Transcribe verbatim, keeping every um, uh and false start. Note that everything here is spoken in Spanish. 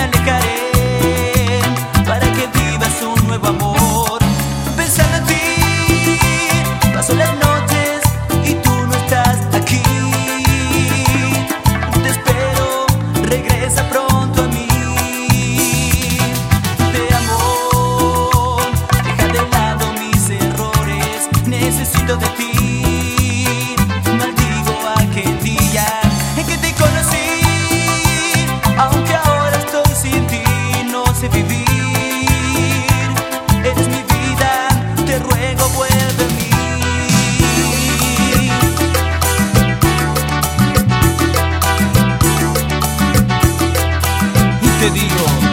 alejaré para que vivas un nuevo amor. Pensando en ti, paso las noches y tú no estás aquí. Te espero, regresa pronto a mí. Te amo, deja de lado mis errores, necesito de ti. Maldigo aquel día en que te conocí, aunque ahora estoy sin ti, no sé vivir. Eres mi vida, te ruego vuelve a mí. Y te digo